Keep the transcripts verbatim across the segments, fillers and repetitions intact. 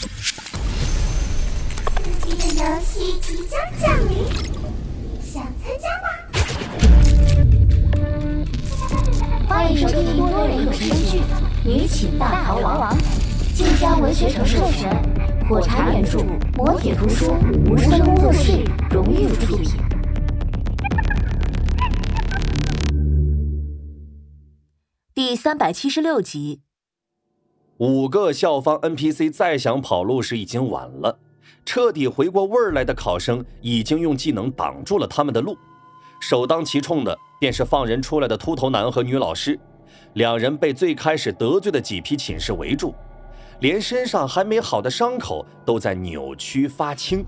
刺激的游戏即将降临，想参加吗？ 欢迎收听多人有声剧《女寝大逃亡》，晋江文学城授权，火柴原著，磨铁图书，无声工作室荣誉出品。第三百七十六集。 五个校方 N P C 再想跑路时已经晚了，彻底回过味儿来的考生已经用技能挡住了他们的路。首当其冲的便是放人出来的秃头男和女老师，两人被最开始得罪的几批寝室围住，连身上还没好的伤口都在扭曲发青。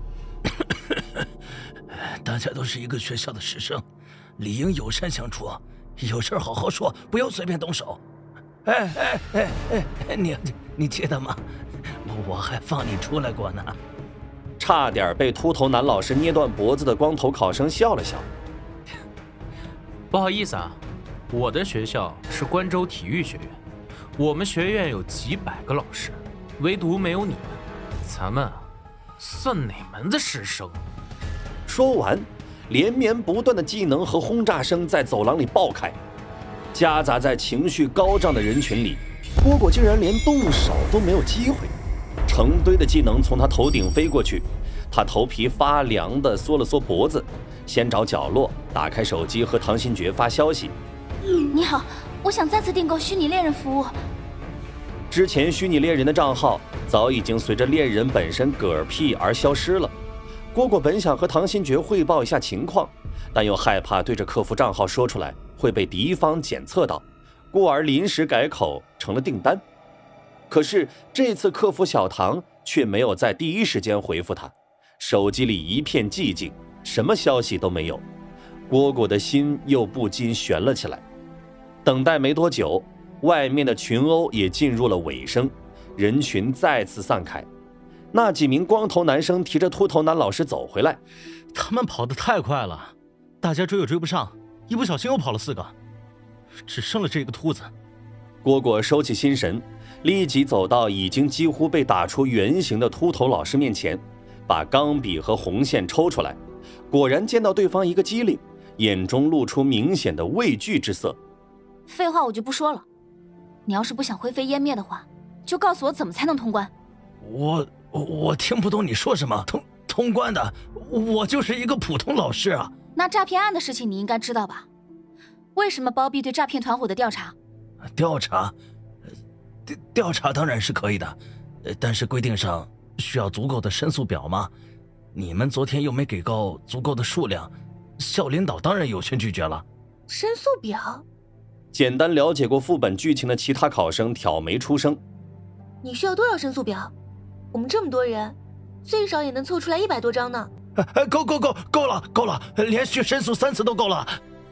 大家都是一个学校的师生，理应友善相处，有事好好说，不要随便动手。哎哎哎哎，你你记得吗？我还放你出来过呢。 差点被秃头男老师捏断脖子的光头考生笑了笑。 不好意思啊，我的学校是关州体育学院，我们学院有几百个老师，唯独没有你们，咱们算哪门子师生？ 说完，连绵不断的技能和轰炸声在走廊里爆开，夹杂在情绪高涨的人群里，蝈蝈竟然连动手都没有机会。成堆的技能从他头顶飞过去，他头皮发凉的缩了缩脖子，先找角落，打开手机和唐新觉发消息。 你好，我想再次订购虚拟猎人服务。 之前虚拟猎人的账号早已经随着猎人本身嗝屁而消失了。蝈蝈本想和唐新觉汇报一下情况，但又害怕对着客服账号说出来会被敌方检测到，故而临时改口成了订单。可是这次客服小唐却没有在第一时间回复他，手机里一片寂静，什么消息都没有。蝈蝈的心又不禁悬了起来。等待没多久，外面的群殴也进入了尾声，人群再次散开。那几名光头男生提着秃头男老师走回来， 他们跑得太快了，大家追也追不上，一不小心又跑了四个，只剩了这个秃子。 蝈蝈收起心神，立即走到已经几乎被打出原形的秃头老师面前，把钢笔和红线抽出来，果然见到对方一个机灵，眼中露出明显的畏惧之色。 废话我就不说了，你要是不想灰飞烟灭的话，就告诉我怎么才能通关。 我我听不懂你说什么，通通关的，我就是一个普通老师啊。 那诈骗案的事情你应该知道吧？为什么包庇对诈骗团伙的调查？ 调查，调调查当然是可以的，但是规定上需要足够的申诉表吗？你们昨天又没给够足够的数量，校领导当然有权拒绝了。 申诉表？ 简单了解过副本剧情的其他考生挑眉出声。 你需要多少申诉表？我们这么多人，最少也能凑出来一百多张呢。 够够够够了够了，连续申诉三次都够了。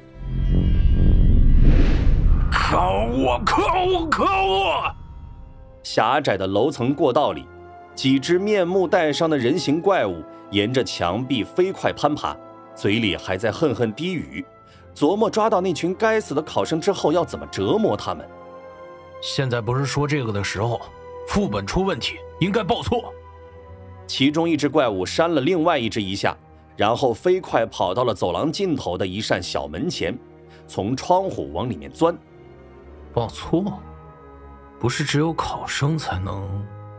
可恶可恶可恶！ 狭窄的楼层过道里，几只面目带伤的人形怪物沿着墙壁飞快攀爬，嘴里还在恨恨低语，琢磨抓到那群该死的考生之后要怎么折磨他们。 现在不是说这个的时候，副本出问题应该报错。 其中一只怪物扇了另外一只一下，然后飞快跑到了走廊尽头的一扇小门前，从窗户往里面钻。 报错？不是只有考生才能？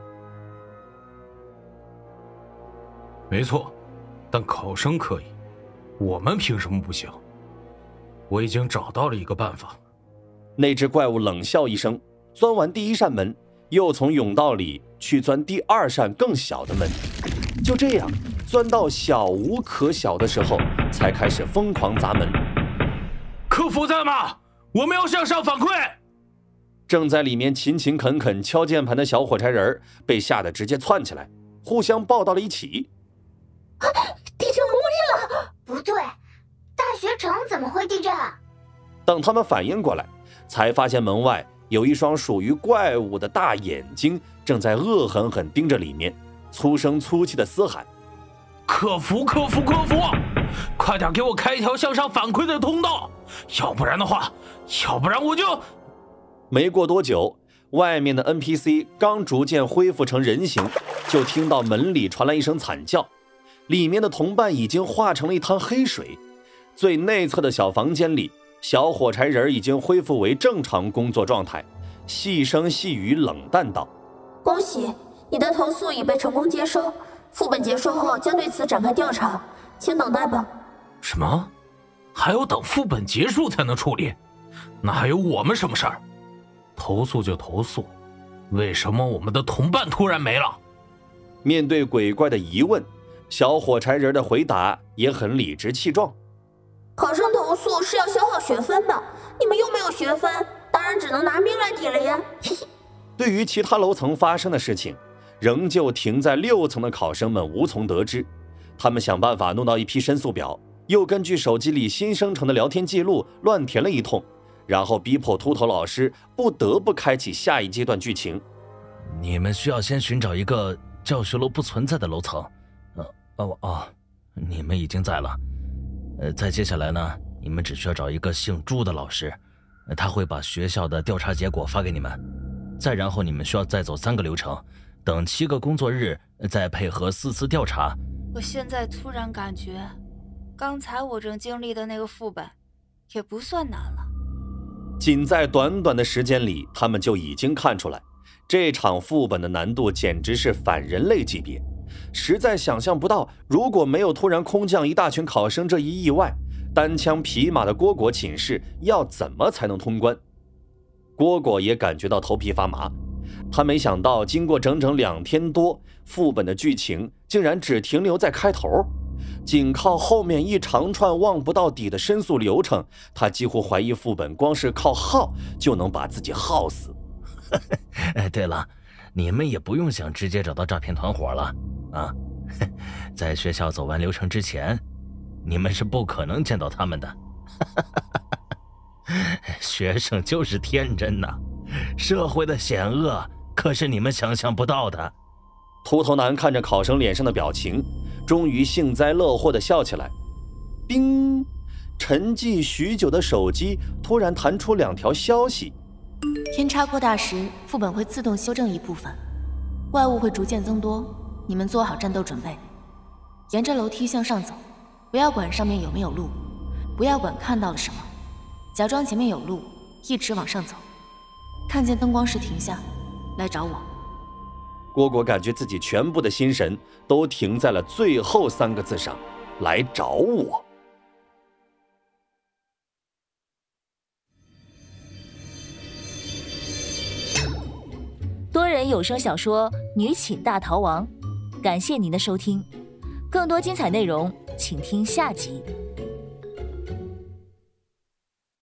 没错，但考生可以，我们凭什么不行？我已经找到了一个办法。 那只怪物冷笑一声，钻完第一扇门，又从甬道里去钻第二扇更小的门，就这样钻到小无可小的时候，才开始疯狂砸门。 客服在吗？我们要向上反馈。 正在里面勤勤恳恳敲键盘的小火柴人被吓得直接窜起来，互相抱到了一起。 啊，地震了，末日了！不对，大学城怎么会地震？ 等他们反应过来，才发现门外有一双属于怪物的大眼睛正在恶狠狠盯着里面，粗声粗气的嘶喊： 客服客服客服，快点给我开一条向上反馈的通道，要不然的话要不然我就…… 没过多久， 外面的 N P C 刚逐渐恢复成人形，就听到门里传来一声惨叫，里面的同伴已经化成了一滩黑水。最内侧的小房间里，小火柴人已经恢复为正常工作状态，细声细语冷淡道： 恭喜，你的投诉已被成功接收，副本结束后将对此展开调查，请等待吧。 什么？还要等副本结束才能处理？那还有我们什么事儿？投诉就投诉，为什么我们的同伴突然没了？ 面对鬼怪的疑问，小火柴人的回答也很理直气壮。 考生投诉是要消耗学分的，你们又没有学分，当然只能拿命来抵了呀。 对于其他楼层发生的事情，仍旧停在六层的考生们无从得知。他们想办法弄到一批申诉表，又根据手机里新生成的聊天记录乱填了一通，然后逼迫秃头老师不得不开启下一阶段剧情。 你们需要先寻找一个教学楼不存在的楼层。呃哦哦，你们已经在了。呃，再接下来呢，你们只需要找一个姓朱的老师，他会把学校的调查结果发给你们。再然后你们需要再走三个流程，等七个工作日，再配合四次调查。 我现在突然感觉，刚才我正经历的那个副本，也不算难了。 仅在短短的时间里，他们就已经看出来，这场副本的难度简直是反人类级别。实在想象不到，如果没有突然空降一大群考生这一意外，单枪匹马的蝈蝈寝室要怎么才能通关？蝈蝈也感觉到头皮发麻，他没想到经过整整两天多，副本的剧情竟然只停留在开头，仅靠后面一长串望不到底的申诉流程，他几乎怀疑副本光是靠耗就能把自己耗死。 哎，对了，你们也不用想直接找到诈骗团伙了啊！在学校走完流程之前，你们是不可能见到他们的。学生就是天真呐，社会的险恶可是你们想象不到的。 秃头男看着考生脸上的表情，终于幸灾乐祸地笑起来。叮！沉寂许久的手机突然弹出两条消息。 天差扩大时，副本会自动修正一部分，怪物会逐渐增多，你们做好战斗准备。沿着楼梯向上走，不要管上面有没有路，不要管看到了什么，假装前面有路，一直往上走。看见灯光时停下，来找我。 蝈蝈感觉自己全部的心神都停在了最后三个字上，来找我。 多人有声小说《女寝大逃亡》，感谢您的收听，更多精彩内容请听下集。